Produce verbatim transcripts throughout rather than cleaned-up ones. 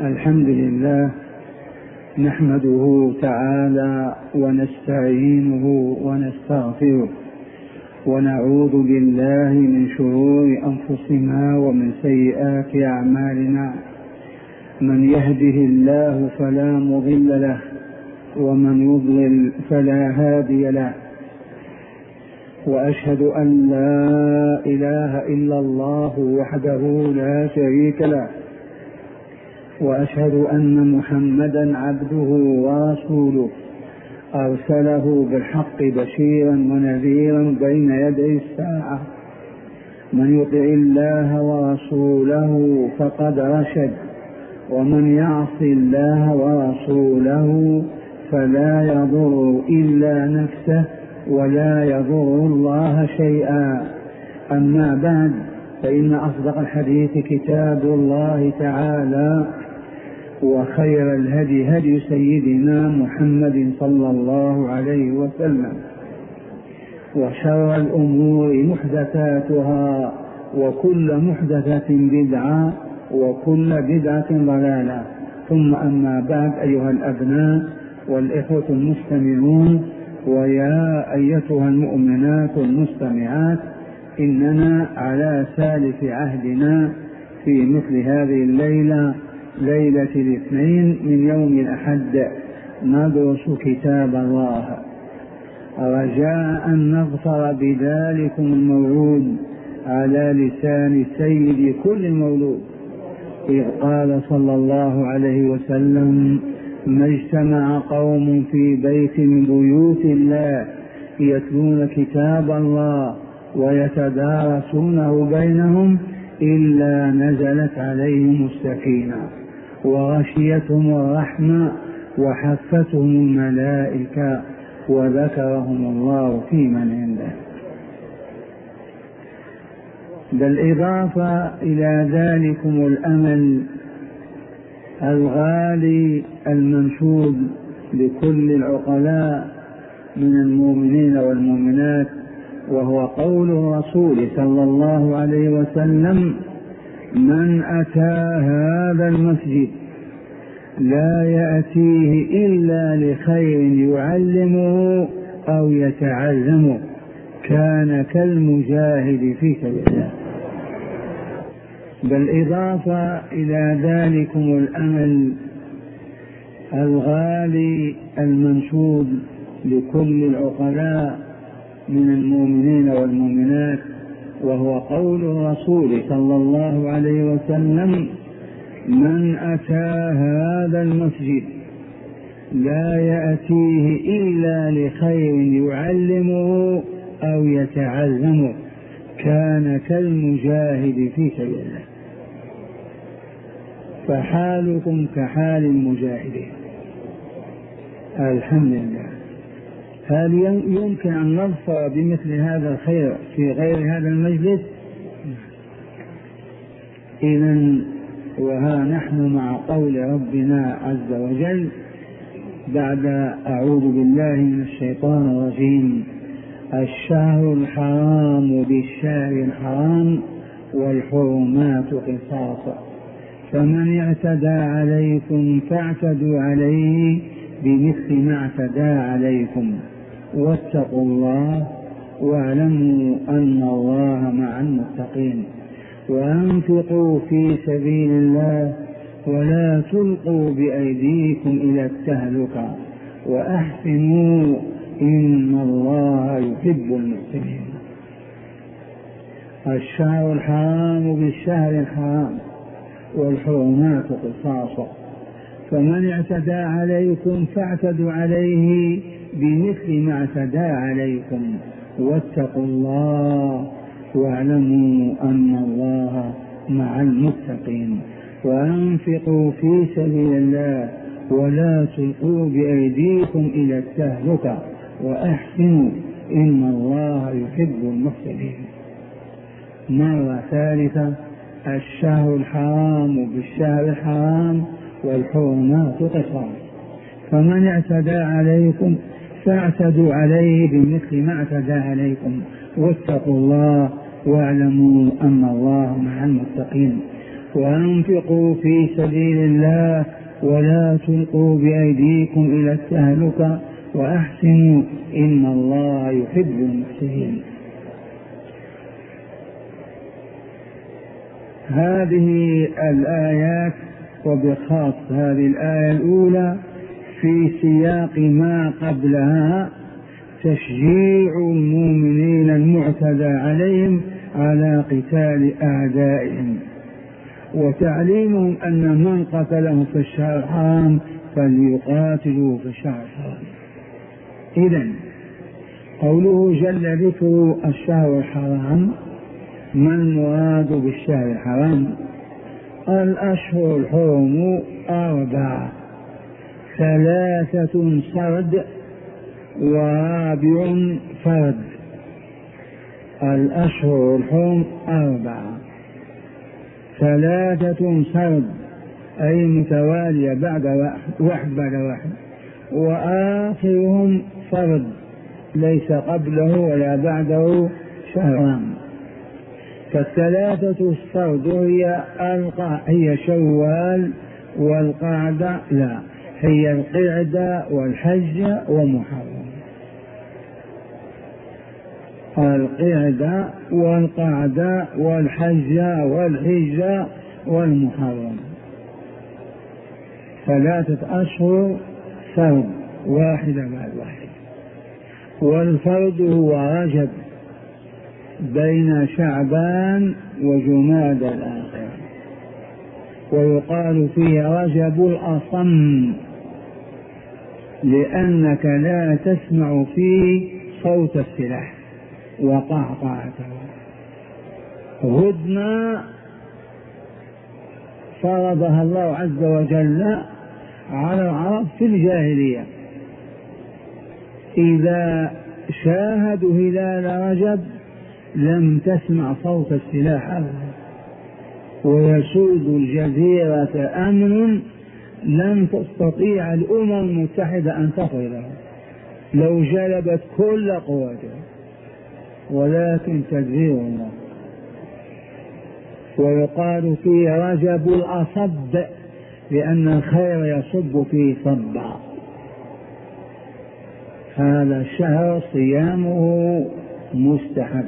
الحمد لله نحمده تعالى ونستعينه ونستغفره ونعوذ بالله من شرور أنفسنا ومن سيئات أعمالنا. من يهده الله فلا مضل له ومن يضلل فلا هادي له، وأشهد أن لا إله إلا الله وحده لا شريك له، وأشهد أن محمدا عبده ورسوله أرسله بالحق بشيرا ونذيرا بين يدي الساعة. من يطع الله ورسوله فقد رشد، ومن يعص الله ورسوله فلا يضر إلا نفسه ولا يضر الله شيئا. أما بعد، فإن أصدق الحديث كتاب الله تعالى، وخير الهدي هدي سيدنا محمد صلى الله عليه وسلم، وشر الأمور محدثاتها، وكل محدثة بدعة، وكل بدعة ضلالة. ثم أما بعد، أيها الأبناء والإخوة المستمعون، ويا أيتها المؤمنات المستمعات، إننا على سالف عهدنا في مثل هذه الليلة، ليلة الاثنين من يوم الأحد، ندرس كتاب الله رجاء أن نظفر بذلكم المولود على لسان سيد كل مولود، إذ قال صلى الله عليه وسلم: ما اجتمع قوم في بيت من بيوت الله يتلون كتاب الله ويتدارسونه بينهم إلا نزلت عليهم السكينة وغشيتهم الرحمة وحفتهم الملائكة وذكرهم الله في من عنده. بالإضافة إلى ذلكم الأمل الغالي المنشود لكل العقلاء من المؤمنين والمؤمنات، وهو قول الرسول صلى الله عليه وسلم: من أتى هذا المسجد لا يأتيه إلا لخير يعلمه أو يتعلمه كان كالمجاهد في سبيل الله. بالإضافة إلى ذلكم الأمل الغالي المنشود لكل العقلاء من المؤمنين والمؤمنات، وهو قول الرسول صلى الله عليه وسلم: من أتى هذا المسجد لا يأتيه إلا لخير يعلمه أو يتعلمه كان كالمجاهد في سبيل الله. فحالكم كحال المجاهدين. الحمد لله. هل يمكن أن نظفر بمثل هذا الخير في غير هذا المجلس؟ إذن وها نحن مع قول ربنا عز وجل بعد أعوذ بالله من الشيطان الرجيم: الشهر الحرام بالشهر الحرام والحرمات قصاص، فمن اعتدى عليكم فاعتدوا عليه بمثل ما اعتدى عليكم، واتقوا الله واعلموا أن الله مع المتقين، وأنفقوا في سبيل الله ولا تلقوا بأيديكم إلى التهلكة وأحسنوا إن الله يحب المحسنين. الشهر الحرام بالشهر الحرام والحرمات قصاص، فمن اعتدى عليكم فاعتدوا عليه بمثل ما اعتدى عليكم، واتقوا الله واعلموا أن الله مع المتقين، وأنفقوا في سبيل الله ولا تلقوا بأيديكم إلى التهلكة وأحسنوا إن الله يحب المحسنين. مرة ثالثة: الشهر الحرام بالشهر الحرام والحرمات قصاص، فمن اعتدى عليكم فاعتدوا عليه بمثل ما اعتدى عليكم، واتقوا الله واعلموا أن الله مع المتقين، وأنفقوا في سبيل الله ولا تلقوا بأيديكم إلى التهلكة وأحسنوا إن الله يحب المحسنين. هذه الآيات وبخاص هذه الآية الأولى في سياق ما قبلها تشجيع المؤمنين المعتدى عليهم على قتال أعدائهم، وتعليمهم أن من قتلهم في الشهر الحرام فليقاتلوا في الشهر الحرام. إذن قوله جل ذكر الشهر الحرام، ما المراد بالشهر الحرام؟ الأشهر الحرم أربعة، ثلاثة سرد ورابع فرد. الأشهر الحرم أربعة، ثلاثة سرد أي متوالية بعد واحد بعد واحد، وآخرهم فرد ليس قبله ولا بعده شهران. فالثلاثة السرد هي هي شوال والقعدة، لا هي القعدة والحج ومحرم. القعدة والقعدة والحج والحج والمحرم، ثلاثة أشهر فرد واحدة بعد واحد. والفرد هو رجب بين شعبان وجماد الآخر، ويقال فيه رجب الأصم لأنك لا تسمع فيه صوت السلاح وقعقعته. هدنة فرضها الله عز وجل على العرب في الجاهلية، إذا شاهدوا هلال رجب لم تسمع صوت السلاح أبدا، ويسود الجزيرة أمن لم تستطيع الأمم المتحدة أن تصله لو جلبت كل قوتها، ولكن تدبير الله. ويقال فيه رجب الأصب لأن الخير يصب فيه صبا. هذا الشهر صيامه مستحب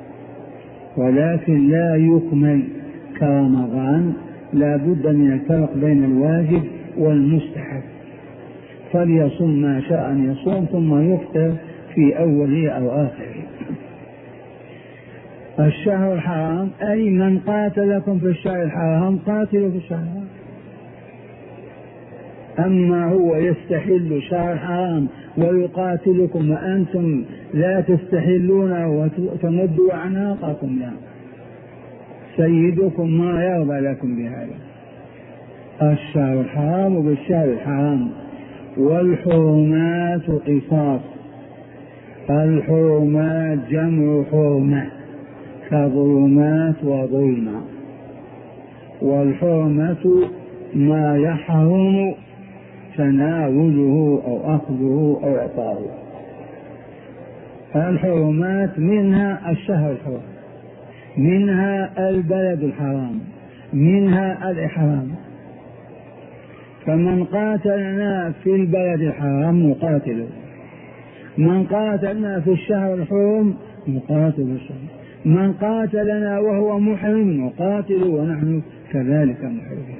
ولكن لا يكمل كرمضان، لا بد من الفرق بين الواجب والمستحب، فليصم ما شاء أن يصوم ثم يفطر في أوله أو آخره. الشهر الحرام أي من قاتلكم في الشهر الحرام قاتلوا في الشهر الحرام. أما هو يستحل شهر الحرام ويقاتلكم وأنتم لا تستحلون وتمدوا أعناقكم، لا، سيدكم ما يرضى لكم بهذا. الشهر الحرام بالشهر الحرام. والحرمات قصاص، الحرمات جمع حرمة كظلمات وظلمة، والحرمة ما يحرم تناوله أو أخذه أو إعطاؤه. الحرمات منها الشهر الحرام، منها البلد الحرام، منها الإحرام. فمن قاتلنا في البلد الحرام نقاتله، من قاتلنا في الشهر الحرام نقاتل الشهر، من قاتلنا وهو محرم نقاتل ونحن كذلك محرمون.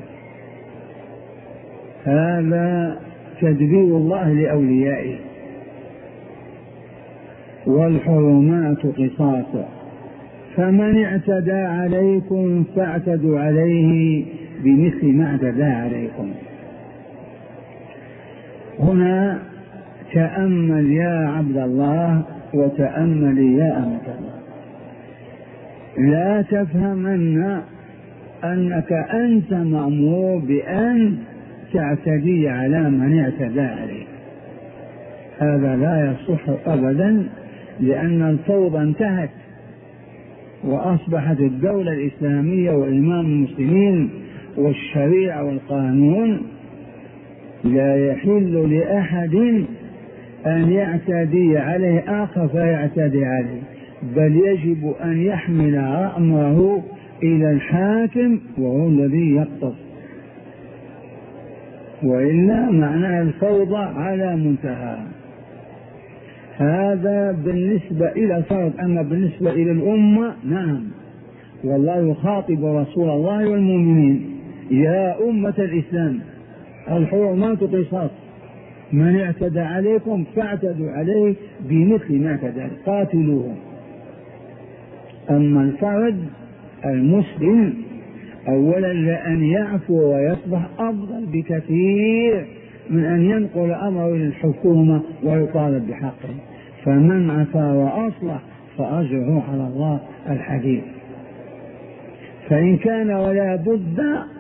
هذا تدبير الله لأوليائه. والحرمات قصاص، فمن اعتدى عليكم فاعتدوا عليه بمثل ما اعتدى عليكم. هنا تأمل يا عبد الله وتأمل يا أمة الله، لا تفهمن أنك أنت مأمور بأن تعتدي على من اعتدى عليك، هذا لا يصح أبدا، لأن الفوضى انتهت وأصبحت الدولة الإسلامية وإمام المسلمين والشريعة والقانون. لا يحل لأحد أن يعتدي عليه آخر فيعتدي عليه، بل يجب أن يحمل أمره إلى الحاكم وهو الذي يقتص، وإلا معناه الفوضى على منتهى. هذا بالنسبة إلى الفرد. أما بالنسبة إلى الأمة نعم، والله يخاطب رسول الله والمؤمنين: يا أمة الإسلام الحرمات قصاص، من اعتدى عليكم فاعتدوا عليه بمثل ما اعتدى، قاتلوهم. أما الفرد المسلم أولا لأن يعفو ويصبح أفضل بكثير من أن ينقل أمره إلى الحكومة ويطالب بحقه. فمن عفا وأصلح فأجره على الله الحديث. فإن كان ولا بد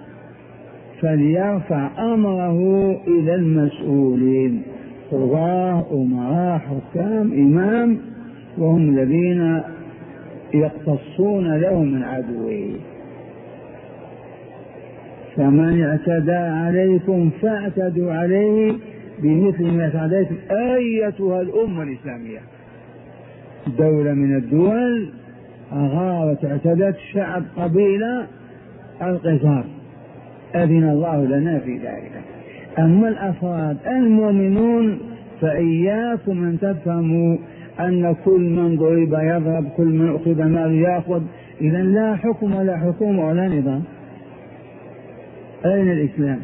فليرفع أمره إلى المسؤولين، قضاة أمراء حكام إمام، وهم الذين يقتصون له من عدوه. فمن اعتدى عليكم فاعتدوا عليه بمثل ما اعتديتم أيتها الأمة الإسلامية. دولة من الدول أغارت اعتدت شعب قبيلة القصاص، أذن الله لنا في ذلك. أما الأفراد المؤمنون فإياكم أن تفهموا أن كل من ضرب يضرب، كل من أخذ مال يأخذ، إذا لا حكم ولا حكومة ولا نظام. أين الإسلام؟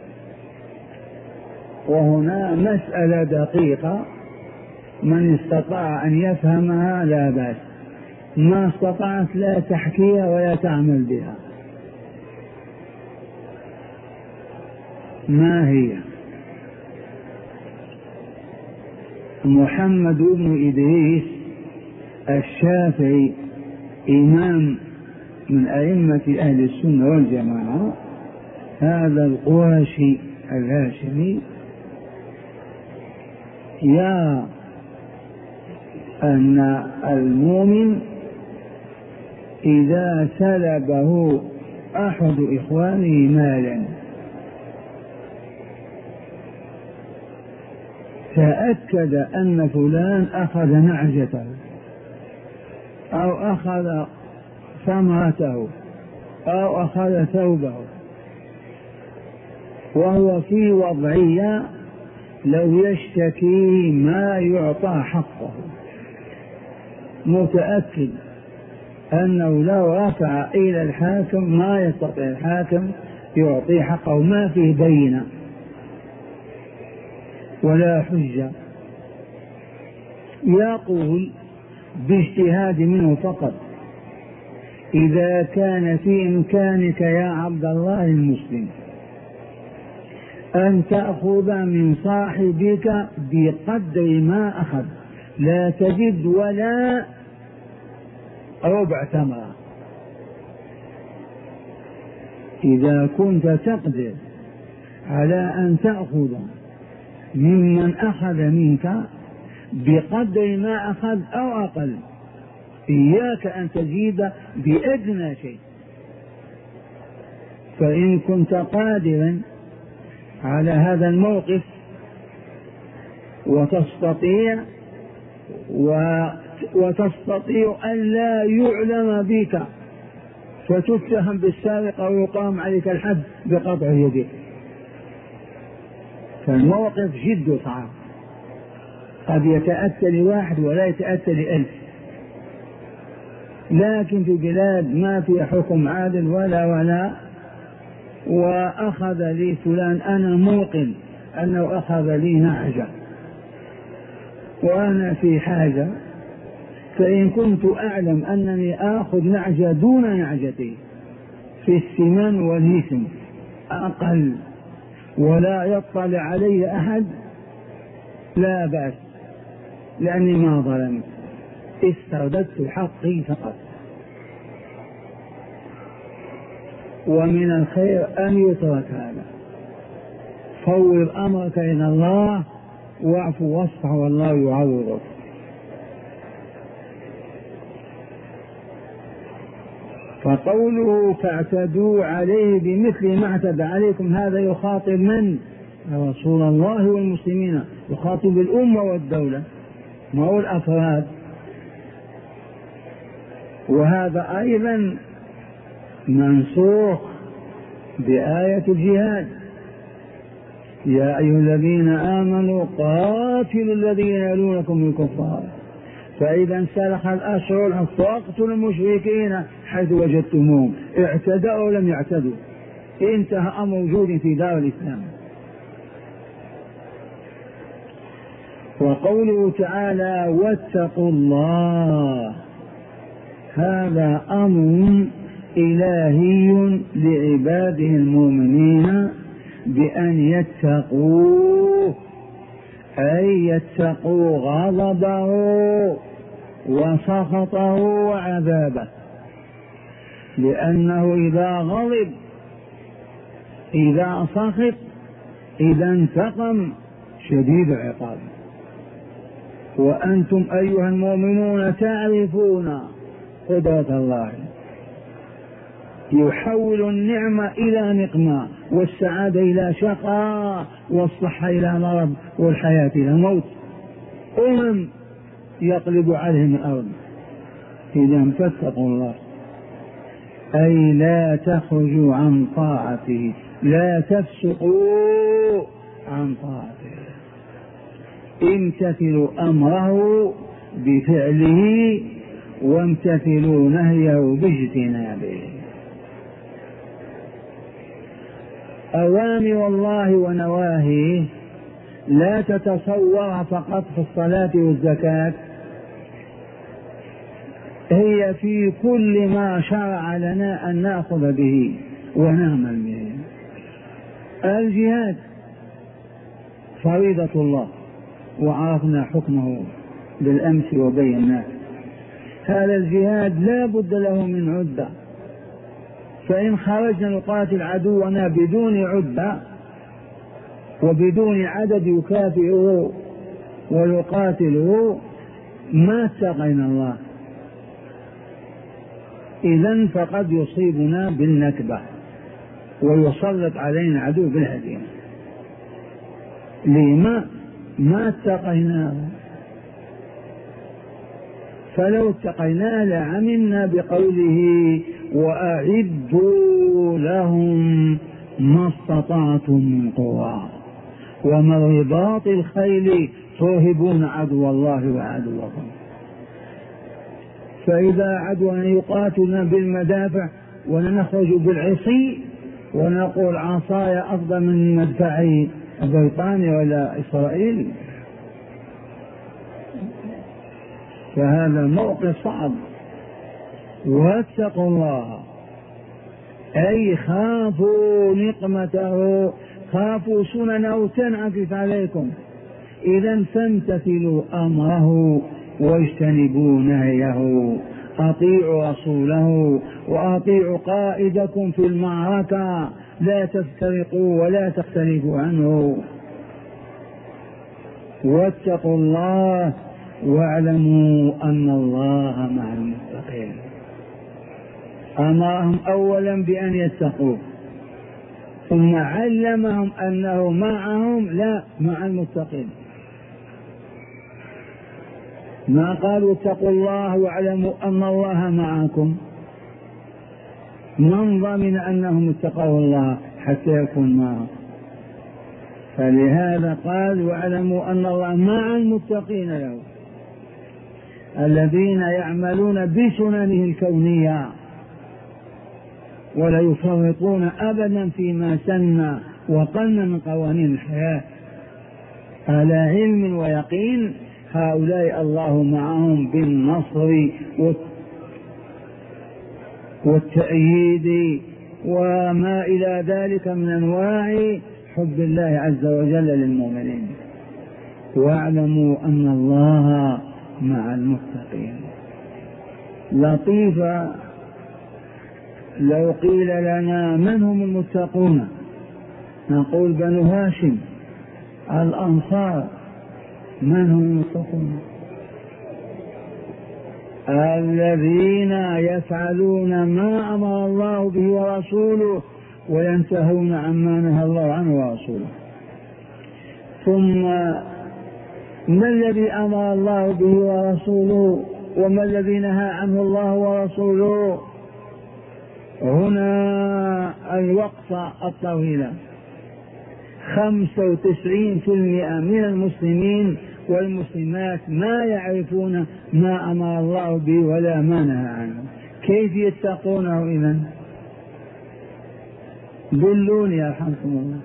وهنا مسألة دقيقة، من استطاع أن يفهمها لا بأس، ما استطعت لا تحكيها ولا تعمل بها. ما هي؟ محمد بن إدريس الشافعي إمام من أئمة أهل السنة والجماعة، هذا القرشي الهاشمي، يرى أن المؤمن إذا سلبه أحد إخوانه مالا تأكد أن فلان أخذ نعجته أو أخذ ثمرته أو أخذ ثوبه، وهو في وضعية لو يشتكي ما يعطى حقه، متأكد أنه لو رفع إلى الحاكم ما يستطيع الحاكم يعطي حقه، ما فيه بينة ولا حجة. يقول باجتهاد منه فقط: إذا كان في إمكانك يا عبد الله المسلم أن تأخذ من صاحبك بقدر ما أخذ، لا تجد ولا ربع ثمرة، إذا كنت تقدر على أن تأخذ ممن أخذ منك بقدر ما أخذ أو أقل، إياك أن تزيد بأدنى شيء. فإن كنت قادرا على هذا الموقف وتستطيع وتستطيع أن لا يعلم بك فتتهم بالسارقة ويقام عليك الحد بقطع يدك، فالموقف جد صعب، قد يتأتى لواحد ولا يتأتى لألف. لكن في بلاد ما في حكم عادل ولا ولا وأخذ لي فلان، أنا موقن أنه أخذ لي نعجة وأنا في حاجة، فإن كنت أعلم أنني آخذ نعجة دون نعجتي في السمان والهسم أقل ولا يطلع علي أحد لا بأس، لأني ما ظلمت، استرددت حقي فقط. ومن الخير أن يترك هذا، فوض أمرك إلى الله واعف واصفح والله يعوضك. فقوله فاعتدوا عليه بمثل ما اعتدى عليكم، هذا يخاطب من؟ رسول الله والمسلمين، يخاطب الأمة والدولة ما هو الأفراد. وهذا أيضا منسوخ بآية الجهاد: يا أيها الذين آمنوا قاتلوا الذين يلونكم من الكفار فإذا انسلخ الأشهر فاقتلوا المشركين حيث وجدتموهم اعتدوا أو لم يعتدوا. انتهى أمر موجود في دار الإسلام. وقوله تعالى: واتقوا الله، هذا أمر إلهي لعباده المؤمنين بأن يتقوه، أي يتقوا غضبه وسخطه وعذابه، لأنه إذا غضب إذا سخط إذا انتقم شديد العقاب. وأنتم أيها المؤمنون تعرفون قدرة الله، يحول النعمة إلى نقمة، والسعادة إلى شقاء، والصحة إلى مرض، والحياة إلى موت. أمم يقلب عليهم الأرض. إذا فاتقوا الله، أي لا تخرجوا عن طاعته، لا تفسقوا عن طاعته، امتثلوا أمره بفعله وامتثلوا نهيه باجتنابه. أوامر الله ونواهيه لا تتصور فقط في الصلاة والزكاة، هي في كل ما شرع لنا أن نأخذ به ونعمل به. الجهاد فريضة الله وعرفنا حكمه بالأمس وبيناه. هذا الجهاد لا بد له من عدة، فإن خرجنا نقاتل عدونا بدون عدة وبدون عدد يكافئه ويقاتله ما اتقينا الله، إذن فقد يصيبنا بالنكبة ويسلط علينا عدو بالهزيمة. لما؟ ما اتقيناه. فلو اتقيناه لعملنا بقوله: وأعدوا لهم ما استطعتم من قوة ومن رباط الخيل ترهبون عدو الله وعدوكم. فإذا عدونا يقاتلنا بالمدافع ونخرج بالعصي ونقول عصاي أفضل من مدفعي بريطانيا ولا إسرائيل، فهذا موقف صعب. واتقوا الله، أي خافوا نقمته، خافوا سننه تنعكس عليكم، إذا فامتثلوا أمره واجتنبوا نهيه، أطيعوا رسوله وأطيعوا قائدكم في المعركة، لا تفترقوا ولا تختلفوا عنه. واتقوا الله واعلموا أن الله مع المتقين. أمرهم أولا بأن يتقوا، ثم علمهم أنه معهم، لا مع المتقين. ما قالوا اتقوا الله واعلموا أن الله معكم، من ضمن أنهم اتقوا الله حتى يكون معهم؟ فلهذا قال: واعلموا أن الله مع المتقين له، الذين يعملون بسننه الكونية ولا يفرطون أبدا فيما سن وقن من قوانين الحياة، على علم ويقين. هؤلاء الله معهم بالنصر والتأييد وما إلى ذلك من أنواع حب الله عز وجل للمؤمنين. واعلموا أن الله مع المتقين. لطيفة لو قيل لنا من هم المتقون، نقول بنو هاشم الأنصار. من هم المتقون؟ الذين يفعلون ما أمر الله به ورسوله وينتهون عما نهى الله عنه ورسوله. ثم ما الذي أمر الله به ورسوله وما الذي نهى عنه الله ورسوله؟ هنا الوقفة الطويلة. خمسة وتسعين في المئة من المسلمين والمسلمات ما يعرفون ما أمر الله به ولا ما نهى عنه، كيف يتقونه إذن؟ دلوني يرحمكم الله.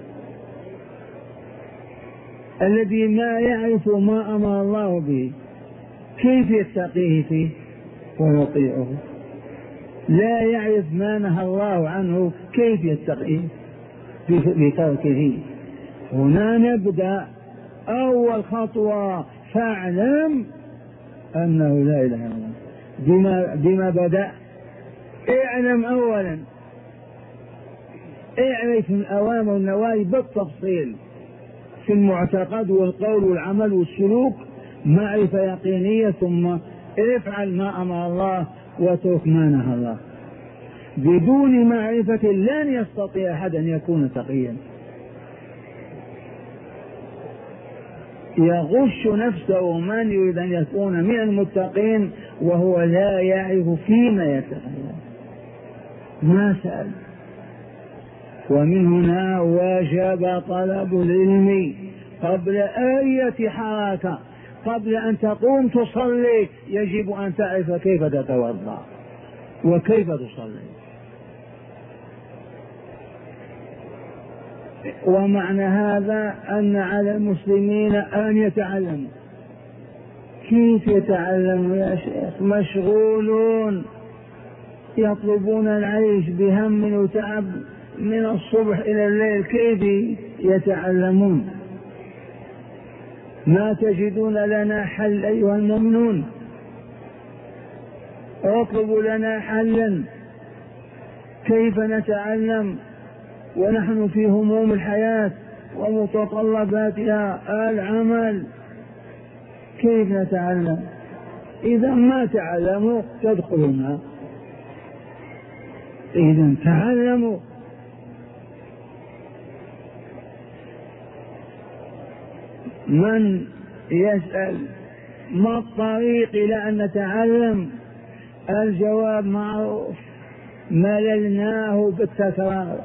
الذي ما يعرف ما أمر الله به كيف يتقيه فيه ويطيعه؟ لا يعرف ما نهى الله عنه كيف يتقيه بتركه؟ هنا نبدأ أول خطوة، فاعلم أنه لا إله إلا الله. بما, بما بدأ؟ اعلم أولا، اعرف الأوامر والنواهي بالتفصيل في المعتقد والقول والعمل والسلوك معرفة يقينية، ثم افعل ما أمر الله واترك ما نهى الله. بدون معرفة لن يستطيع أحد أن يكون تقيا. يغش نفسه من يريد أن يكون من المتقين وهو لا يعرف فيما يتكلم، ما سأل. ومن هنا وجب طلب العلم قبل أي حركة. قبل أن تقوم تصلي يجب أن تعرف كيف تتوضأ وكيف تصلي. ومعنى هذا أن على المسلمين أن يتعلموا. كيف يتعلموا يا شيخ؟ مشغولون، يطلبون العيش بهم وتعب من الصبح إلى الليل، كيف يتعلمون؟ ما تجدون لنا حل أيها المؤمنون؟ اطلبوا لنا حلا. كيف نتعلم ونحن في هموم الحياة ومتطلباتها العمل؟ كيف نتعلم؟ إذا ما تعلموا تدخلون. إذا تعلموا. من يسأل ما الطريق إلى أن نتعلم؟ الجواب معروف، مللناه بالتكرار.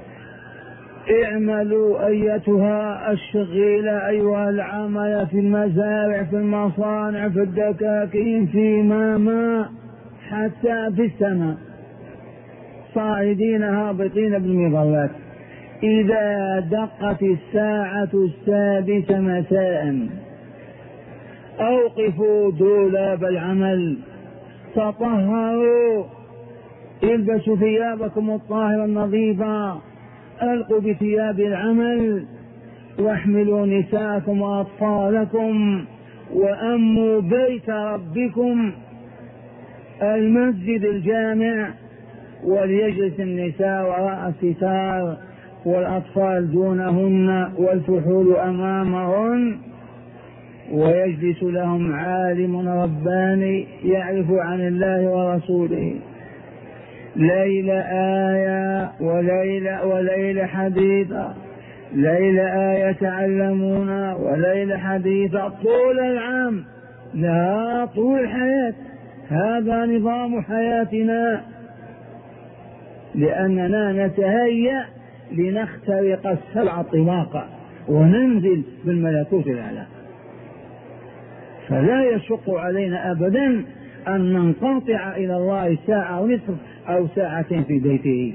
اعملوا أيتها الشغيلة أيها العمل في المزارع في المصانع في الدكاكين في ماما حتى في السماء، صاعدين هابطين بالمظلات. إذا دقت الساعة السادسة مساء أوقفوا دولاب العمل، تطهروا، البسوا ثيابكم الطاهرة النظيفة، ألقوا بثياب العمل، واحملوا نساءكم وأطفالكم، وأموا بيت ربكم المسجد الجامع، وليجلس النساء وراء الستار والأطفال دونهن والفحول أمامهن، ويجلس لهم عالم رباني يعرف عن الله ورسوله. ليل آية وليل وليل حديثا، ليل آية تعلمون وليل حديثا طول العام، لا طول الحياة. هذا نظام حياتنا، لأننا نتهيأ لنخترق السبع طباقا وننزل بالملكوت الأعلى. فلا يشق علينا أبدا أن ننقطع إلى الله ساعة ونصف أو ساعتين في بيته،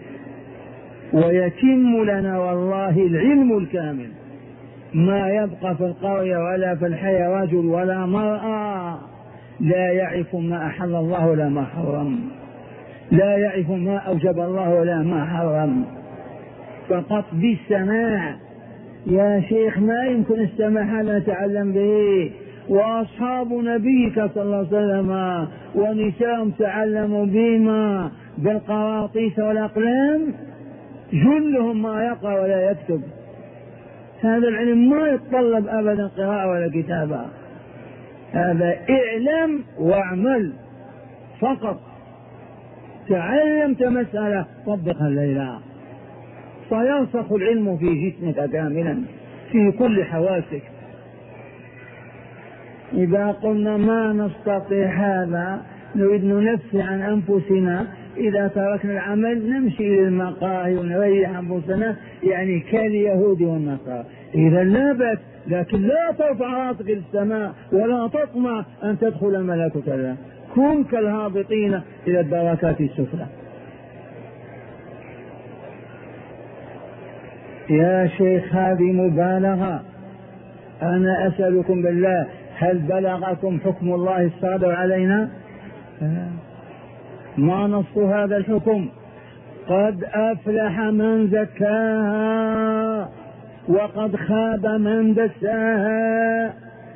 ويتم لنا والله العلم الكامل. ما يبقى في القرية ولا في الحي رجل ولا مرأة لا يعرف ما أحل الله ولا ما حرم، لا يعرف ما أوجب الله ولا ما حرم، فقط بالسماع. يا شيخ ما يمكن السماع هذا نتعلم به. وأصحاب نبيك صلى الله عليه وسلم ونساءهم تعلموا بما بالقراطيس والأقلام، جلهم ما يقرأ ولا يكتب. هذا العلم ما يتطلب أبدا قراءة ولا كتابة، هذا اعلم واعمل فقط. تعلمت مسألة طبقها الليلة، فيرسخ العلم في جسمك كاملا في كل حواسك. إذا قلنا ما نستطيع هذا، نريد ننفي عن أنفسنا إذا تركنا العمل نمشي للمقاهي ونريح أنفسنا، يعني كاليهود والنصارى. إذا لا بأس، لكن لا ترفع راسك للسماء ولا تطمع أن تدخل الملكوت الله. كن كالهابطين إلى الدركات السفلى. يا شيخ هذه مبالغة. أنا أسألكم بالله، هل بلغكم حكم الله الصادر علينا؟ ما نص هذا الحكم؟ قد أفلح من زكاها وقد خاب من دساها.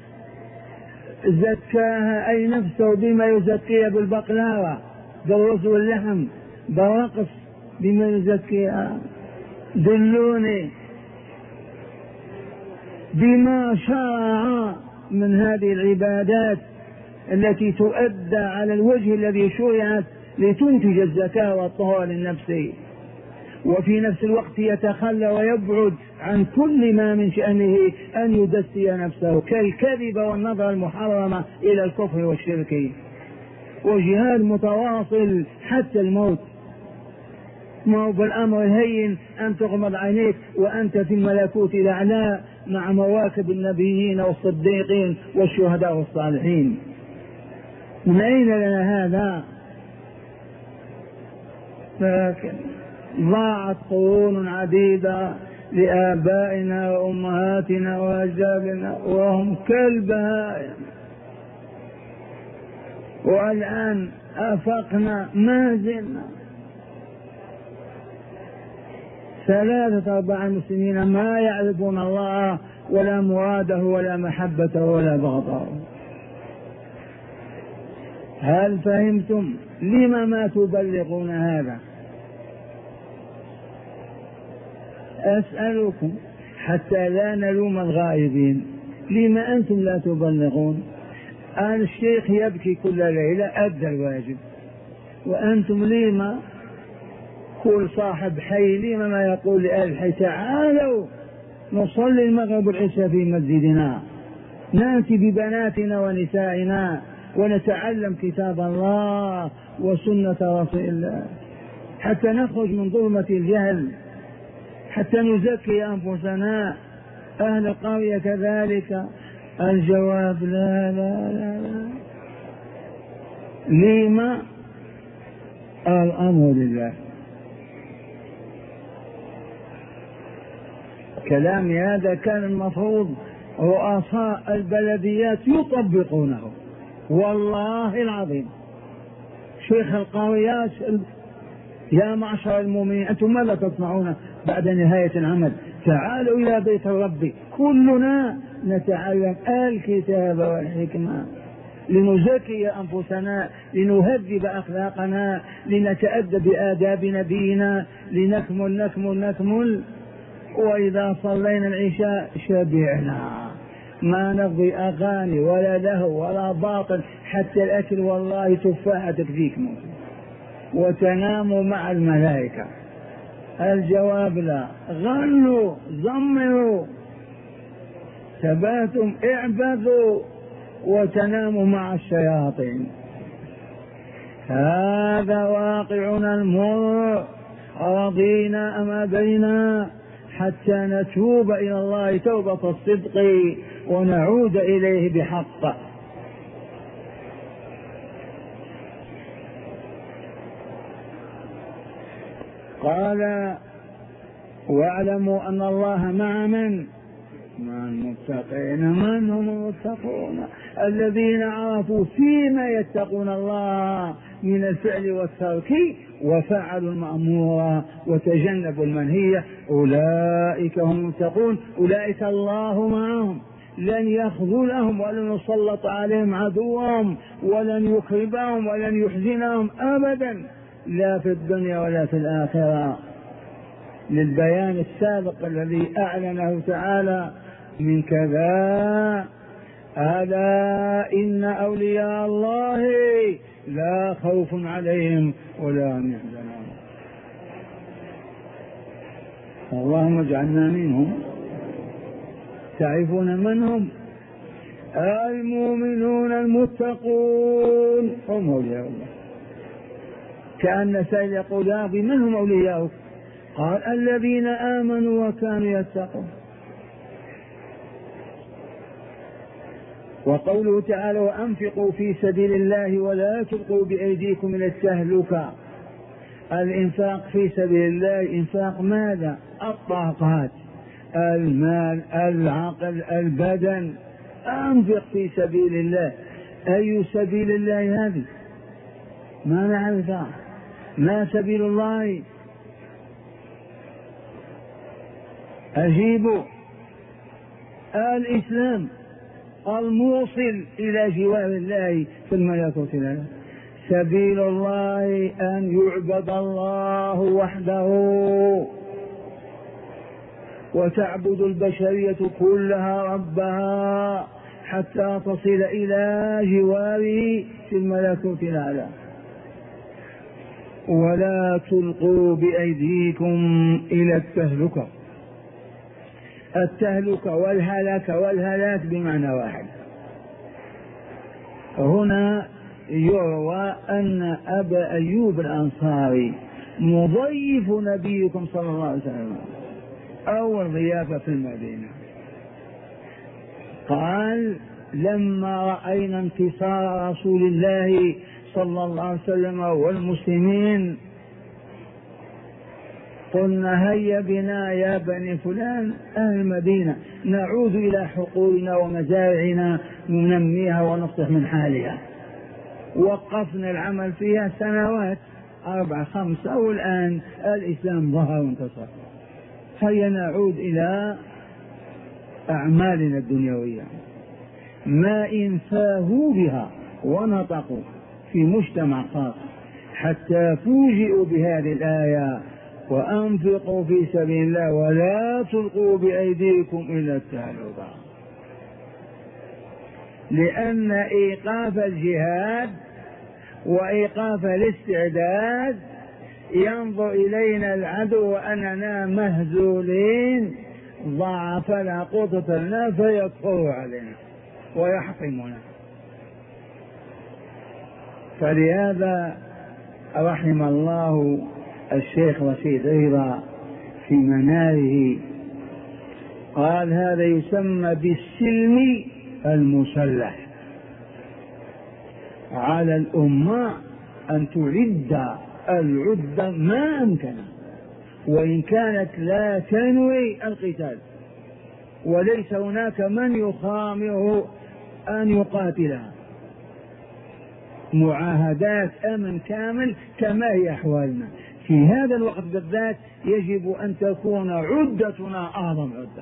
زكاها أي نفسه بما يزكيها، بالبقلاوة، بالرز واللحم، بالرقص، بما يزكيها. دلوني بما شرع من هذه العبادات التي تؤدى على الوجه الذي شرعت لتنتج الزكاة والطهور النفسي، وفي نفس الوقت يتخلى ويبعد عن كل ما من شأنه أن يدسي نفسه، كالكذب والنظر المحرمة إلى الكفر والشرك، وجهاد متواصل حتى الموت. ما هو بالأمر الهين أن تغمض عينيك وأنت في الملكوت الأعلى مع مواكب النبيين والصديقين والشهداء والصالحين. من أين لنا هذا؟ لكن ضاعت قرون عديدة لآبائنا وأمهاتنا وأجدادنا وهم كالبهائم، والآن أفقنا ما زلنا. ثلاثة أرباع المسلمين ما يعرفون الله ولا مراده ولا محبته ولا بغضه. هل فهمتم لما ما تبلغون هذا؟ أسألكم حتى لا نلوم الغائبين، لما أنتم لا تبلغون؟ الشيخ يبكي كل ليلة، أدى الواجب، وأنتم لما؟ كل صاحب حي لما ما يقول لأهل الحي تعالوا نصلي المغرب والعشاء في مسجدنا، نأتي ببناتنا ونسائنا ونتعلم كتاب الله وسنة رسول الله حتى نخرج من ظلمة الجهل، حتى نزكي أنفسنا. أهل القرية كذلك. الجواب لا لا لا, لا. لما؟ الأمر لله. كلامي هذا كان المفروض رؤساء البلديات يطبقونه، والله العظيم. شيخ القريات، يا معشر المؤمنين أنتم ماذا تصنعون بعد نهاية العمل؟ تعالوا إلى بيت الرب، كلنا نتعلم الكتاب والحكمة لنزكي أنفسنا، لنهذب أخلاقنا، لنتأدب بآداب نبينا، لنكمل نكمل نكمل. وإذا صلينا العشاء شبعنا، ما نقضي أغاني ولا لهو ولا باطل، حتى الأكل والله تفاحة تكفيك موت، وتنام مع الملائكة. الجواب لا. غنوا زمروا، تباتم اعبثوا، وتناموا مع الشياطين. هذا واقعنا المر، رضينا أم أبينا، حتى نتوب إلى الله توبة الصدق ونعود إليه بحق. قال واعلموا أن الله مع من؟ مع المتقين. من هم المتقون؟ الذين عرفوا فيما يتقون الله من الفعل والترك وفعلوا المأمور وتجنبوا المنهي، أولئك هم المتقون. أولئك الله معهم، لن يخذلهم ولن يسلط عليهم عدوهم ولن يخربهم ولن يحزنهم أبدا، لا في الدنيا ولا في الآخرة، للبيان السابق الذي أعلنه تعالى من كذا. ألا إن أولياء الله لا خوف عليهم ولا هم يحزنون. اللهم اجعلنا منهم. تعرفون من هم؟ المؤمنون المتقون هم أولياء الله. كأن سائل يقول يا ربي من هم أولياؤك؟ قال الذين آمنوا وكانوا يتقون. وقوله تعالى وأنفقوا في سبيل الله ولا تلقوا بأيديكم إلى التهلكة. الإنفاق في سبيل الله إنفاق ماذا؟ الطاقات، المال، العقل، البدن. أنفق في سبيل الله. أي سبيل الله هذه؟ ما نعرفها. ما سبيل الله؟ أجيبوا. الإسلام الموصل إلى جوار الله في الملكوت الأعلى. سبيل الله أن يعبد الله وحده وتعبد البشرية كلها ربها حتى تصل إلى جواره في الملكوت الأعلى. ولا تلقوا بأيديكم إلى التهلكة. التهلكة والهلاك والهلاك بمعنى واحد. هنا يروى أن أبا أيوب الأنصاري مضيف نبيكم صلى الله عليه وسلم أول ضيافة في المدينة قال لما رأينا انتصار رسول الله صلى الله عليه وسلم والمسلمين قلنا هيا بنا يا بني فلان أهل المدينة نعود إلى حقولنا ومزارعنا ننميها ونصلح من حالها. وقفنا العمل فيها سنوات أربع خمسة والآن الإسلام ظهر وانتصر. هيا نعود إلى أعمالنا الدنيوية. ما إن فاهوا بها ونطقوا في مجتمع خاص حتى فوجئوا بهذه الآية وأنفقوا في سبيل الله ولا تلقوا بأيديكم إلى التهلكة. لأن إيقاف الجهاد وإيقاف الاستعداد ينظر إلينا العدو وأننا مهزولين ضعف لا قوة لنا فيكفر علينا ويحطمنا. فلهذا رحم الله الشيخ رشيد رضا في مناره قال هذا يسمى بالسلم المسلح. على الأمة أن تعد العدة ما أمكن وإن كانت لا تنوي القتال وليس هناك من يخامره أن يقاتلها. معاهدات أمن كامل كما هي أحوالنا في هذا الوقت بالذات يجب أن تكون عدتنا أعظم عدة.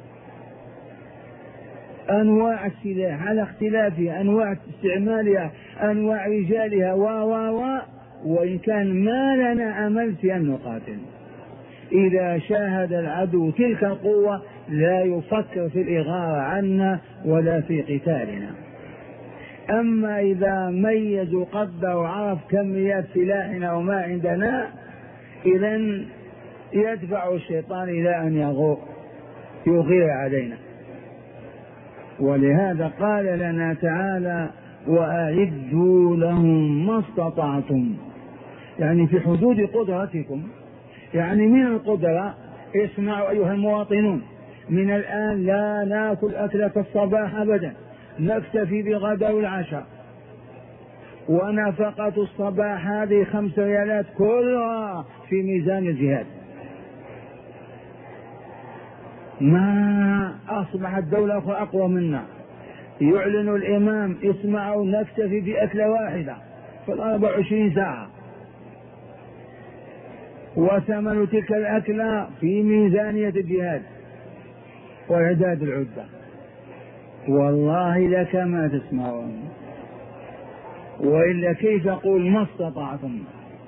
أنواع السلاح على اختلافها، أنواع استعمالها، أنواع رجالها و و و وإن كان ما لنا أمل في أن نقاتل. إذا شاهد العدو تلك القوة لا يفكر في الإغارة عنا ولا في قتالنا. أما إذا ميز وقدر وعرف كميات سلاحنا وما عندنا إذن يدفع الشيطان إلى أن يغير علينا. ولهذا قال لنا تعالى وأعدوا لهم ما استطعتم، يعني في حدود قدرتكم. يعني من القدرة اسمعوا أيها المواطنون من الآن لا ناكل أكلة الصباح أبدا، نكتفي بغداء والعشاء ونفقة الصباح هذه خمس ريالات كلها في ميزان الجهاد. ما أصبحت دولة أخرى أقوى منا. يعلن الإمام اسمعوا نكتفي بأكلة واحدة في الأربع وعشرين ساعة وثمن تلك الأكلة في ميزانية الجهاد وإعداد العدة. والله لك ما تسمعون. وإلا كيف أقول ما استطعتم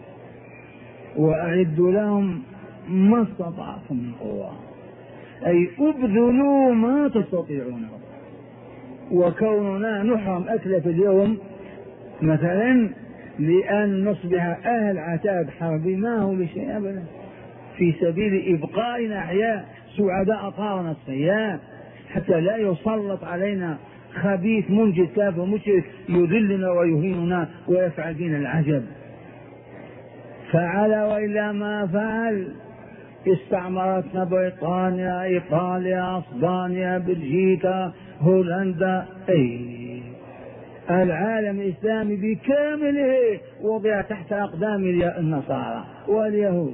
وأعدوا لهم ما استطعتم من قوة، أي أبذلوا ما تستطيعونه. وكوننا نحرم أكلة في اليوم مثلا لأن نصبح أهل عتاد حربي ما هو بشيء أبدا، في سبيل إبقائنا أحياء سعداء أطهارنا الصيام حتى لا يسلط علينا خبيث منجد كافر مشرك يذلنا ويهيننا ويفعل بنا العجب. فعل وإلا ما فعل. استعمرتنا بريطانيا، إيطاليا، اسبانيا، بلجيكا، هولندا، أي العالم الإسلامي بكامله وضع تحت أقدام النصارى واليهود.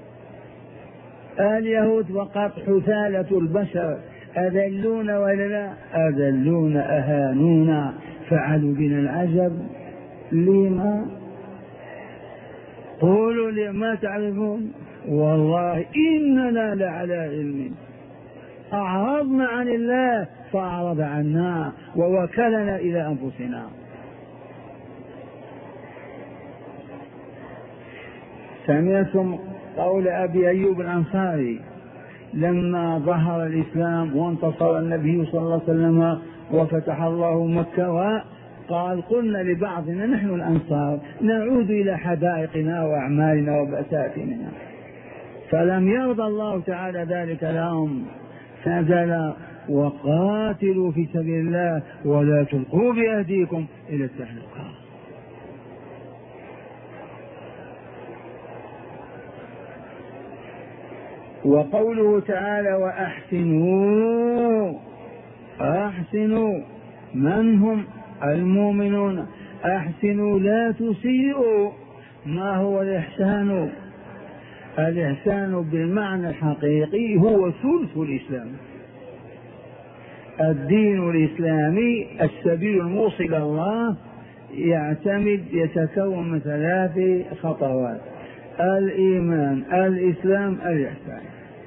اليهود فقط حثالة البشر، أذلون ولا لا؟ أذلون، أهانونا، فعلوا بنا العجب. لما؟ قولوا لي ما تعرفون؟ والله إننا لعلى علم. أعرضنا عن الله فأعرض عنا ووكلنا إلى أنفسنا. سمعتم قول أبي أيوب الأنصاري لما ظهر الإسلام وانتصر النبي صلى الله عليه وسلم وفتح الله مكة، قال قلنا لبعضنا نحن الأنصار نعود إلى حدائقنا وأعمالنا وبأساتنا، فلم يرضى الله تعالى ذلك لهم، فنزل وقاتلوا في سبيل الله ولا تلقوا بأيديكم إلى التهلكة. وقوله تعالى وأحسنوا، أحسنوا من هم؟ المؤمنون. أحسنوا لا تسيئوا. ما هو الإحسان؟ الإحسان بالمعنى الحقيقي هو ثلث الإسلام. الدين الإسلامي السبيل الموصل إلى الله يعتمد يتكون من ثلاث خطوات: الإيمان، الإسلام، الإحسان.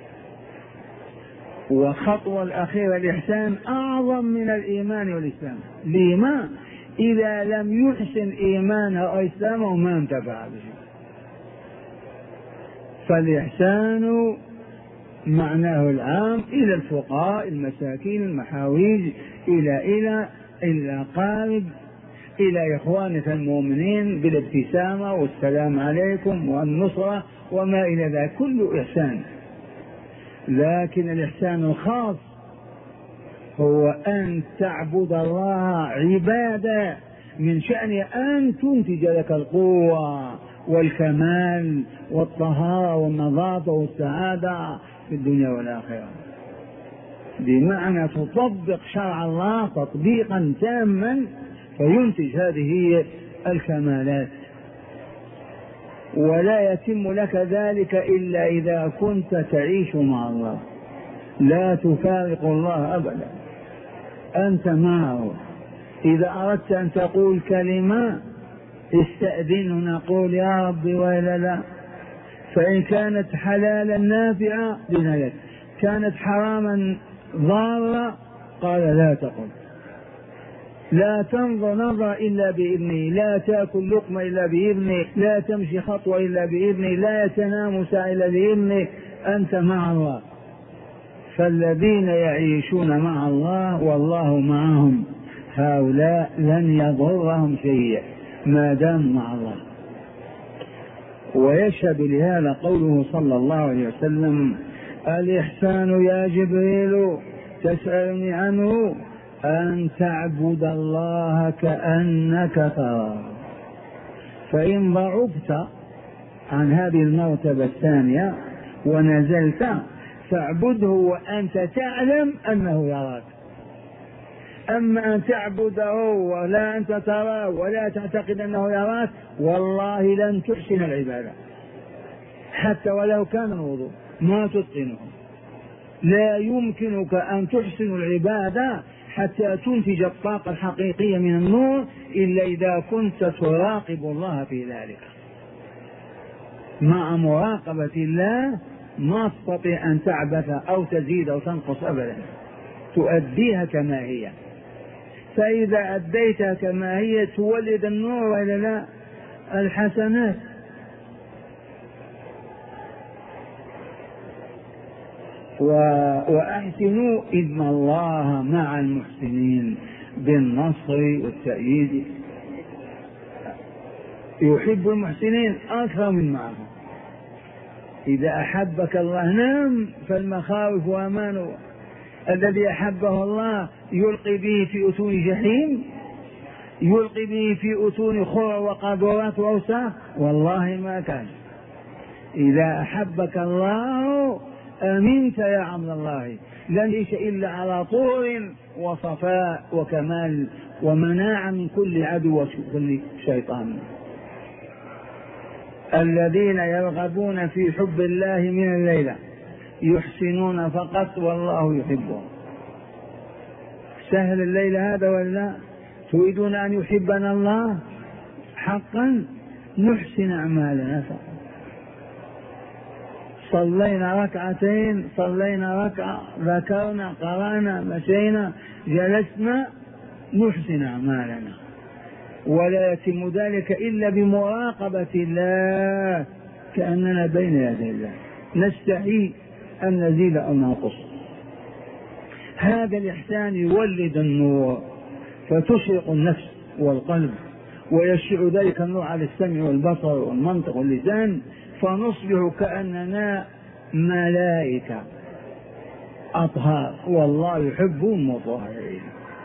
والخطوة الأخيرة الإحسان أعظم من الإيمان والإسلام. لما؟ إذا لم يحسن إيمانه أو إسلامه ما انتفع به. فالإحسان معناه العام إلى الفقراء، المساكين، المحاويج، إلى إلى إلى قارب، إلى إخوانك المؤمنين بالابتسامة والسلام عليكم والنصرة وما إلى ذلك، كله إحسان. لكن الإحسان الخاص هو أن تعبد الله عبادة من شأن أن تنتج لك القوة والكمال والطهارة والنظافة والسعادة في الدنيا والآخرة، بمعنى تطبق شرع الله تطبيقا تاما فينتج هذه الكمالات. ولا يتم لك ذلك إلا إذا كنت تعيش مع الله، لا تفارق الله أبدا، أنت معه. إذا أردت أن تقول كلمة استأذنه، نقول يا ربي وإلا لا، فإن كانت حلالا نافعة لك، كانت حراما ضارة قال لا تقل، لا تنظر نظر إلا بإذنه، لا تأكل لقمة إلا بإذنه، لا تمشي خطوة إلا بإذنه، لا تنام ساعة إلا بإذنه، أنت مع الله. فالذين يعيشون مع الله والله معهم هؤلاء لن يضرهم شيء ما دام مع الله. ويشهد لهذا قوله صلى الله عليه وسلم: الإحسان يا جبريل تسألني عنه أن تعبد الله كأنك تراه، فإن ضعفت عن هذه المرتبة الثانية ونزلت فاعبده وأنت تعلم أنه يراك. أما أن تعبده ولا أنت تراه ولا تعتقد أنه يراك، والله لن تحسن العبادة حتى ولو كان الوضوء ما تتقنه. لا يمكنك أن تحسن العبادة حتى تنتج الطاقة الحقيقية من النور إلا إذا كنت تراقب الله في ذلك. مع مراقبة الله ما تستطيع أن تعبث أو تزيد أو تنقص أبدا، تؤديها كما هي. فإذا أديتها كما هي تولد النور وإلا لا؟ الحسنات. وأحسنوا إن الله مع المحسنين بالنصر والتأييد. يحب المحسنين أكثر من معهم. إذا أحبك الله نعم فالمخاوف وأمانه. الذي أحبه الله يلقي به في أتون جحيم، يلقي به في أتون خرى وقاذورات وأوساخ، والله ما كان. إذا أحبك الله أمنت يا عبد الله، لن تعيش إلا على طور وصفاء وكمال ومناعة من كل عدو وكل شيطان. الذين يرغبون في حب الله من الليلة يحسنون فقط والله يحبهم. سهل الليل هذا ولا؟ تريدون أن يحبنا الله حقا؟ نحسن أعمالنا فقط. صلينا ركعتين، صلينا ركعة، ذكرنا، قرأنا، مشينا، جلسنا، نحسن أعمالنا. ولا يتم ذلك إلا بمراقبة الله، كأننا بين يدي الله نستحي أن نزيد أو ننقص. هذا الإحسان يولد النور فتشرق النفس والقلب، ويشع ذلك النور على السمع والبصر والمنطق واللسان، فنصبح كأننا ملائكة أطهار، والله يحب المطهرين.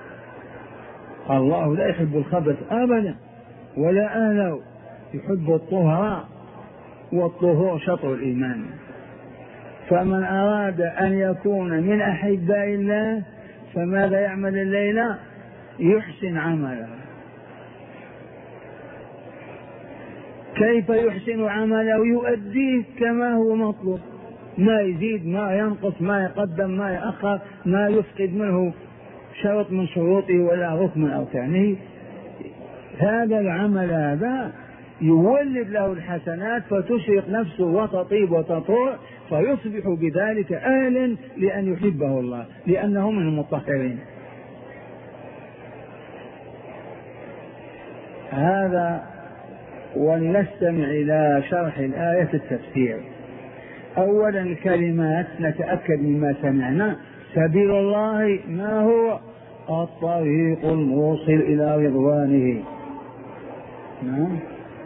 الله لا يحب الخبث أبدا ولا أهله، يحب الطهراء، والطهور شطر الإيمان. فمن أراد أن يكون من أحباء الله فماذا يعمل الليلة؟ يحسن عمله. كيف يحسن عمله؟ يؤديه كما هو مطلوب، ما يزيد ما ينقص، ما يقدم ما يأخر، ما يفقد منه شرط من شروطه ولا ركن من أركانه. هذا العمل هذا يولد له الحسنات فتشرق نفسه وتطيب وتطور، فيصبح بذلك أهلا لأن يحبه الله لأنه من المطهرين. هذا. ولنستمع إلى شرح الآية التفسير. أولا الكلمات نتأكد مما سمعنا. سبيل الله ما هو؟ الطريق الموصل إلى رضوانه. نعم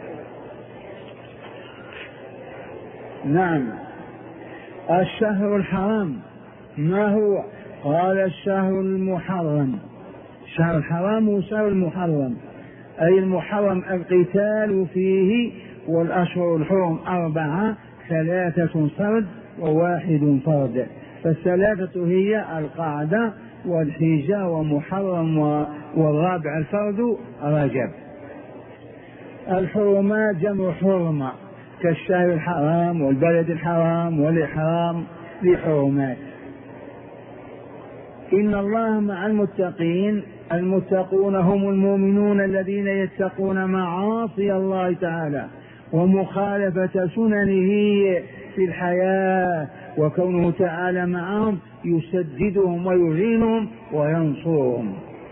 نعم. الشهر الحرام ما هو؟ قال الشهر المحرم. شهر الحرام وشهر المحرم، أي المحرم القتال فيه، والأشهر الحرم أربعة، ثلاثة فرد وواحد فرد، فالثلاثة هي القعدة والحجة ومحرم والرابع الفرد رجب. الحرمات جمع حرمة كالشهر الحرام والبلد الحرام والإحرام لحرمات. إن الله مع المتقين. المتقون هم المؤمنون الذين يتقون معاصي الله تعالى ومخالفة سننه في الحياة، وكونه تعالى معهم يسددهم ويعينهم وينصرهم.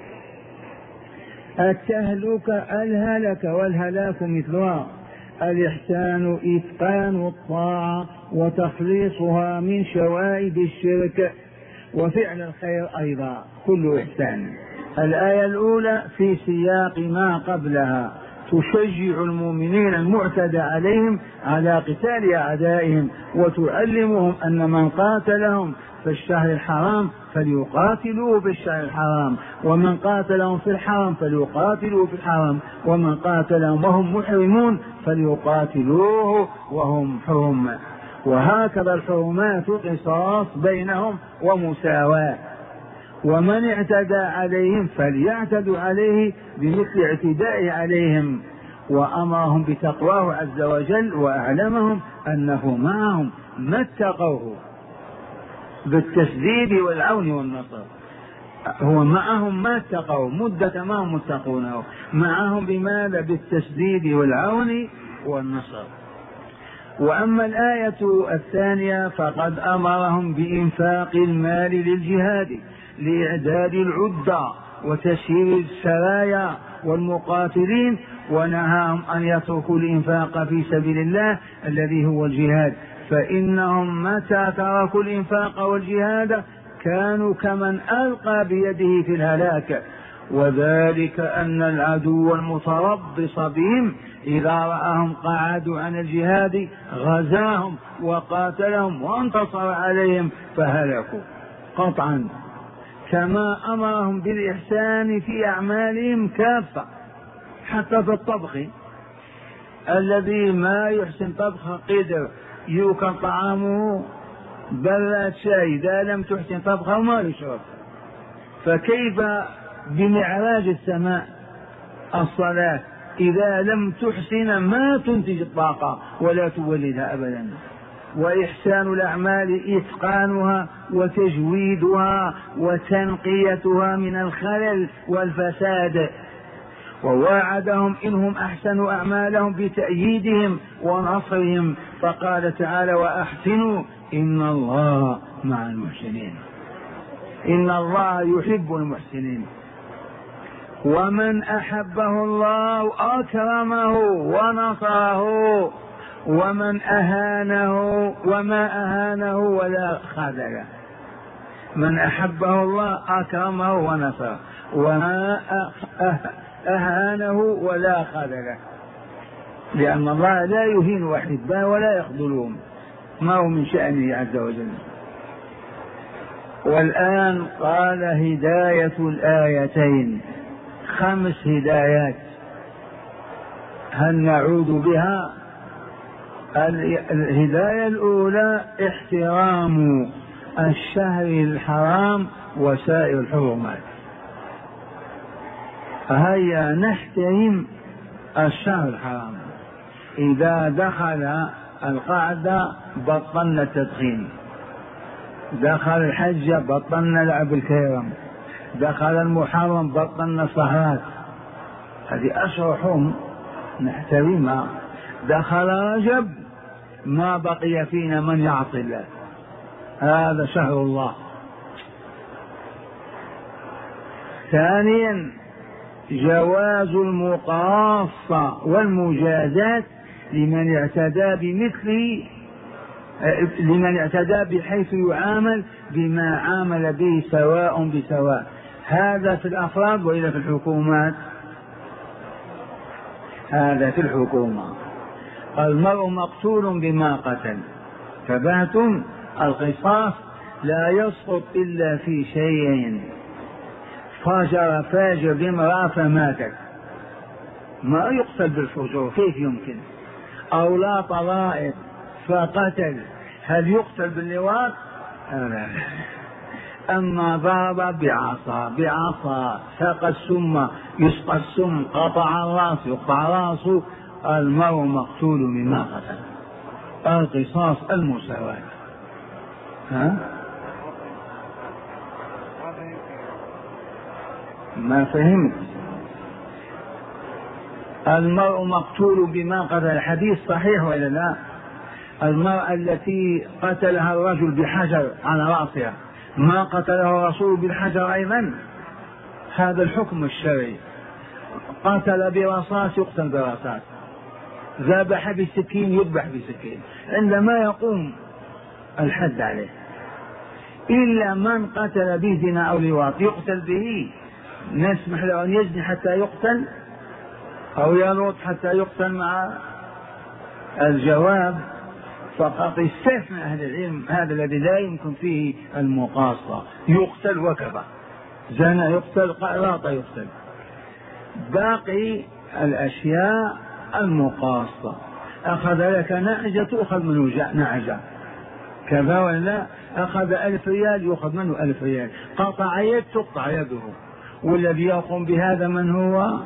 التهلكة الهلك والهلاك مثلها. الإحسان إتقان الطاعة وتخليصها من شوائب الشرك، وفعل الخير أيضا كل إحسان. الآية الأولى في سياق ما قبلها تشجع المؤمنين المعتدى عليهم على قتال أعدائهم، وتعلمهم أن من قاتلهم في الشهر الحرام فليقاتلوه في الشهر الحرام، ومن قاتلهم في الحرام فليقاتلوه في الحرام، ومن قاتلهم وهم محرمون فليقاتلوه وهم حرم. وهكذا الحرمات قصاص بينهم ومساواة، ومن اعتدى عليهم فليعتدوا عليه بمثل اعتداء عليهم. وأمرهم بتقواه عز وجل، وأعلمهم أنه معهم ما اتقوه بالتسديد والعون والنصر. هو معهم ما اتقوا مدة ما هم متقونه، معهم بماذا؟ بالتسديد والعون والنصر. وأما الآية الثانية فقد أمرهم بإنفاق المال للجهاد لإعداد العدة وتسيير السرايا والمقاتلين، ونهاهم أن يتركوا الإنفاق في سبيل الله الذي هو الجهاد، فإنهم متى تركوا الإنفاق والجهاد كانوا كمن ألقى بيده في الهلاك. وذلك أن العدو المتربص بهم إذا رآهم قعدوا عن الجهاد غزاهم وقاتلهم وانتصر عليهم فهلكوا قطعا. كما أمرهم بالإحسان في أعمالهم كافة، حتى في الطبخ. الذي ما يحسن طبخ قدر يوكل طعامه براد شاي إذا لم تحسن طبخه ما يشرب. فكيف بمعراج السماء الصلاة إذا لم تحسن ما تنتج الطاقة ولا تولدها أبدا. وإحسان الأعمال إتقانها وتجويدها وتنقيتها من الخلل والفساد. وواعدهم إنهم أحسنوا أعمالهم بتأييدهم ونصرهم، فقال تعالى وأحسنوا إن الله مع المحسنين. إن الله يحب المحسنين. ومن أحبه الله أكرمه ونصره، ومن أهانه وما أهانه ولا خذله. من أحبه الله أكرمه ونصره، وما أهانه ولا خذله، لأن الله لا يهين أحبه ولا يخذلهم، ما هو من شأنه عز وجل. والآن قال هداية الآيتين، خمس هدايات، هل نعود بها؟ الهداية الأولى احترام الشهر الحرام وسائر الحرمات. هيا نحترم الشهر الحرام. إذا دخل القعدة بطلنا التدخين، دخل الحج بطلنا لعب الكيرم، دخل المحرم بطلنا السهرات، هذه أشهر حرم نحترمها. دخل رجب ما بقي فينا من يعصي الله، هذا شهر الله. ثانيا جواز المقاصة والمجازات لمن اعتدى بمثله، لمن اعتدى بحيث يعامل بما عامل به سواء بسواء. هذا في الأفراد وإلا في الحكومات؟ هذا في الحكومة. المرء مقتول بما قتل، فبهتم القصاص لا يسقط إلا في شيئين: فاجر فاجر بامرأة فماتت، ما يقتل بالفجور، كيف يمكن؟ أو لا طرائق فقتل، هل يقتل باللواط؟ أبدا. أما ضرب بعصا بعصا ساق السم يسقى السم، قطع الراس يقطع راسه، المرء مقتول مما قتل. القصاص المساواة. ها؟ ما فهمت؟ المرء مقتول بما قتل، الحديث صحيح ولا لا؟ المرأة التي قتلها الرجل بحجر على رأسها ما قتله الرسول بالحجر أيضا؟ هذا الحكم الشرعي. قتل برصاص يقتل برصاص، ذبح بسكين يذبح بسكين، عندما يقوم الحد عليه. إلا من قتل به زنا أو لواط يقتل به، نسمح له أن يزني حتى يقتل أو يلوط حتى يقتل؟ مع الجواب فقط استثنى أهل العلم هذا الذي لا يمكن فيه المقاصة، يقتل وكفى، زنا يقتل، قراط يقتل. باقي الأشياء المقاصة، أخذ لك نعجة تؤخذ منه نعجة، كذا ولا؟ أخذ ألف ريال يؤخذ منه ألف ريال، قطع يد تقطع يده. والذي يقوم بهذا من هو؟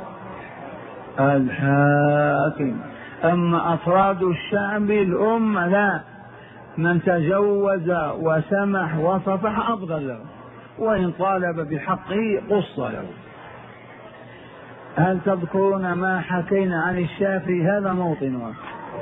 الحاكم. أما أفراد الشعب الأمة لا، من تجوز وسمح وصفح أفضل له، وإن طالب بحقه قص له. هل تذكرون ما حكينا عن الشافعي؟ هذا موطنه.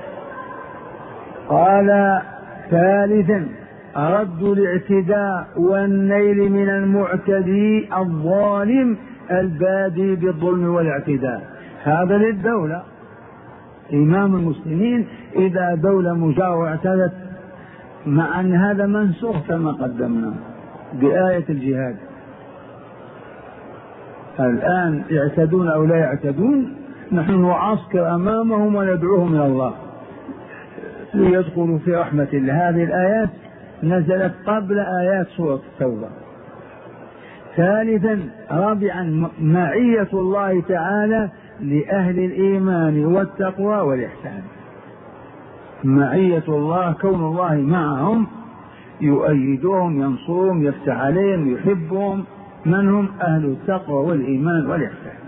قال ثالثا رد الاعتداء والنيل من المعتدي الظالم البادي بالظلم والاعتداء. هذا للدولة، إمام المسلمين إذا دولة مجاورة اعتدت، مع أن هذا منسوخ كما قدمنا بآية الجهاد. الآن يعتدون أو لا يعتدون، نحن نعسكر أمامهم وندعوهم إلى الله ليدخلوا في رحمة الله. هذه الآيات نزلت قبل آيات سورة التوبة. ثالثا رابعا معية الله تعالى لأهل الإيمان والتقوى والإحسان. معية الله كون الله معهم، يؤيدهم، ينصرهم، يفتح عليهم، يحبهم. من هم؟ أهل التقوى والإيمان والإحسان.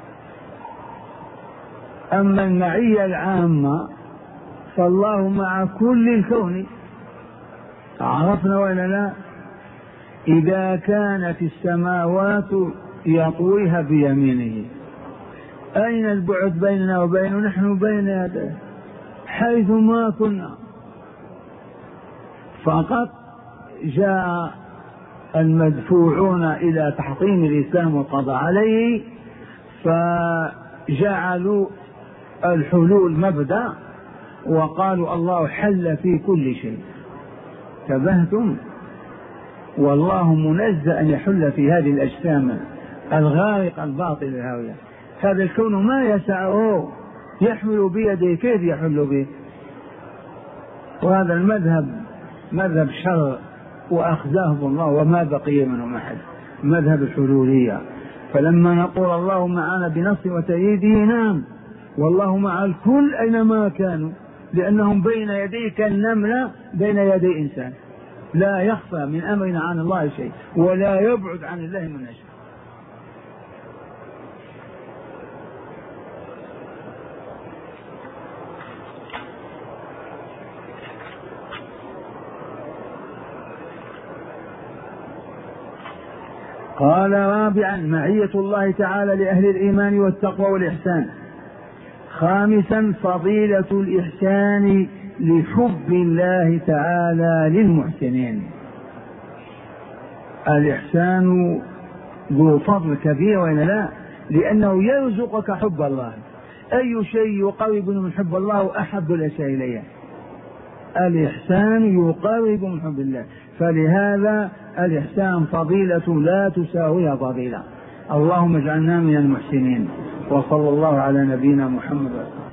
أما المعية العامة فالله مع كل الكون. عرفنا ولا لا؟ إذا كانت السماوات يطويها بيمينه، أين البعد بيننا وبينه؟ نحن بين يديه حيث ما كنا. فقط جاء المدفوعون إلى تحطيم الإسلام والقضاء عليه فجعلوا الحلول مبدأ وقالوا الله حل في كل شيء. تبهتم، والله منزه أن يحل في هذه الأجسام الغارقة الباطلة الهاوية. هذا الكون ما يسعه يحمل بيده، كيف يحل به؟ وهذا المذهب مذهب شر وأخزاه الله وما بقي منه أحد، مذهب الحلولية. فلما نقول الله معنا بنص وتأييده، نعم والله مع الكل أينما كانوا، لأنهم بين يديه كالنملة بين يدي إنسان، لا يخفى من أمرنا عن الله شيء ولا يبعد عن الله من شيء. قال رابعا: معية الله تعالى لأهل الإيمان والتقوى والإحسان. خامسا: فضيلة الإحسان لحب الله تعالى للمحسنين. الإحسان ذو فضل كبير وإلا لا؟ لأنه يرزقك حب الله. أي شيء يقرب من حب الله أحب الأشياء إليه؟ الإحسان يقرب من حب الله، فلهذا الإحسان فضيلة لا تساويها فضيلة. اللهم اجعلنا من المحسنين. وصلى الله على نبينا محمد.